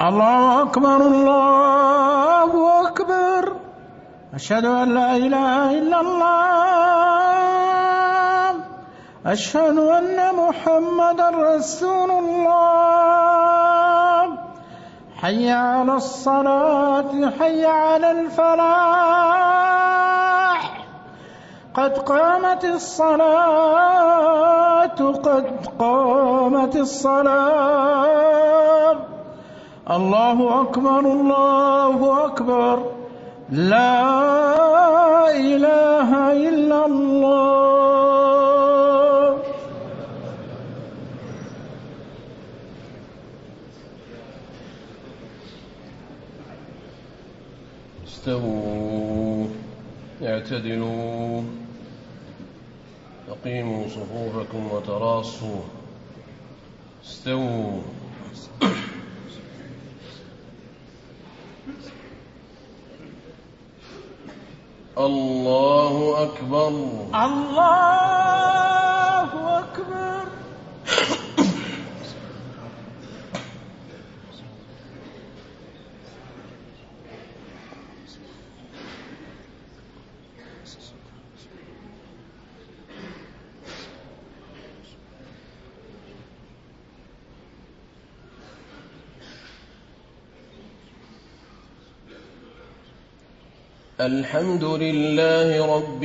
الله أكبر الله أكبر. أشهد أن لا إله إلا الله. أشهد أن محمدا رسول الله. حي على الصلاة حي على الفلاح. قد قامت الصلاة قد قامت الصلاة. الله أكبر الله أكبر. لا إله إلا الله. استووا اعتدلوا أقيموا صفوفكم وتراصوا. استووا. الله أكبر الله أكبر. الحمد لله رب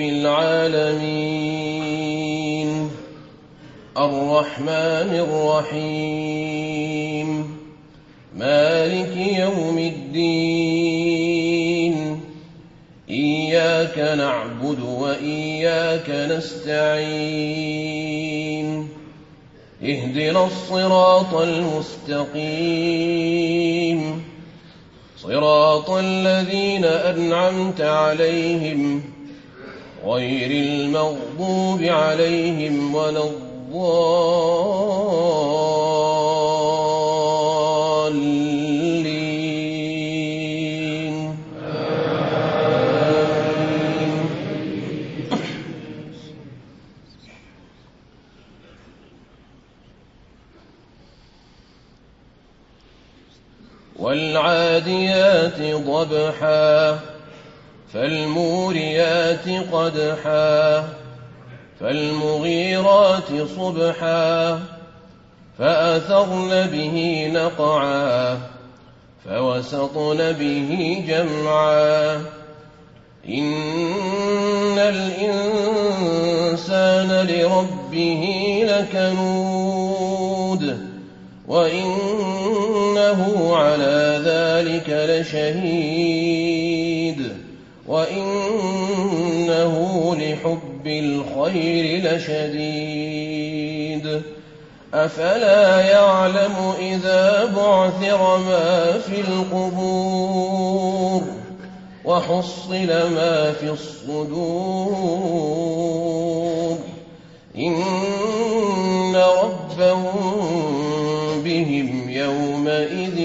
العالمين الرحمن الرحيم مالك يوم الدين. إياك نعبد وإياك نستعين. اهدنا الصراط المستقيم صراط الذين أنعمت عليهم غير المغضوب عليهم ولا الضالين. والعاديات ضبحا فالموريات قدحا فالمغيرات صبحا فأثرن به نقعا فوسطن به جمعا. إن الإنسان لربه لكنود وإنه على ذلك لشهيد وإنه لحب الخير لشديد. أفلا يعلم إذا بعثر ما في القبور وحصل ما في الصدور إن ربهم بهم يومئذ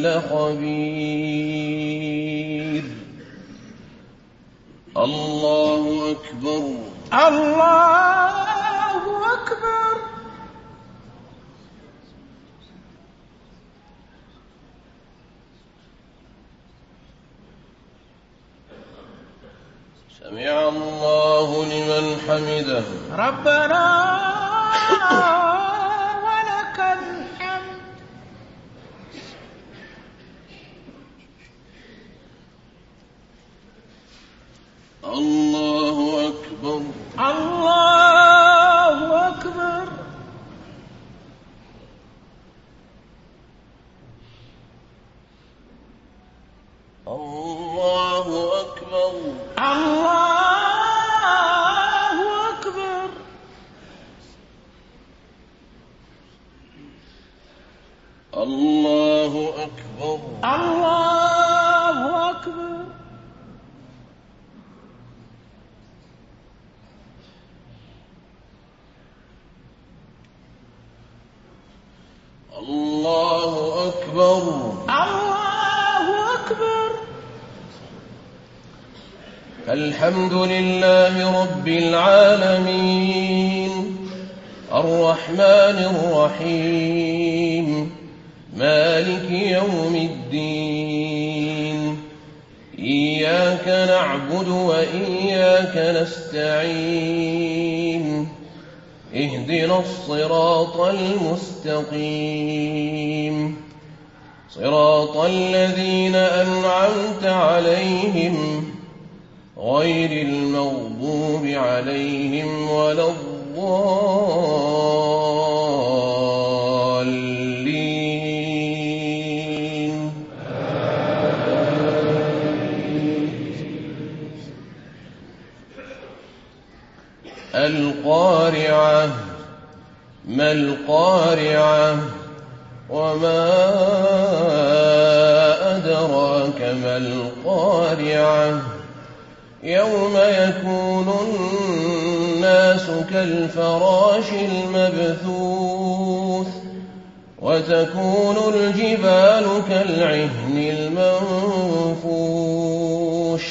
لخبير. الله أكبر الله أكبر. سمع الله لمن حمده. ربنا ولك الحمد. الله أكبر الله أكبر. الله أكبر الله أكبر. الله أكبر الله أكبر. الله أكبر الله أكبر. الحمد لله رب العالمين الرحمن الرحيم مالك يوم الدين إياك نعبد وإياك نستعين اهدنا الصراط المستقيم صراط الذين أنعمت عليهم غير المغضوب عليهم ولا الضالين القارعة ما القارعة وما أدراك ما القارعة يوم يكون الناس كالفراش المبثوث وتكون الجبال كالعهن المنفوش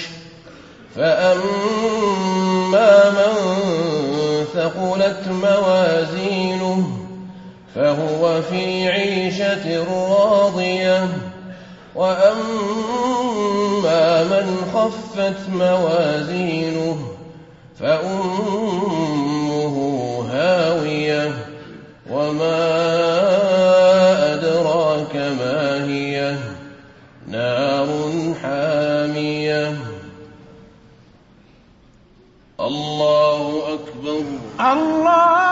فأما من ثقلت موازينه فهو في عيشة راضية وأما من خفت موازينه فأمه هاوية وما أدراك ما هي نار حامية الله أكبر الله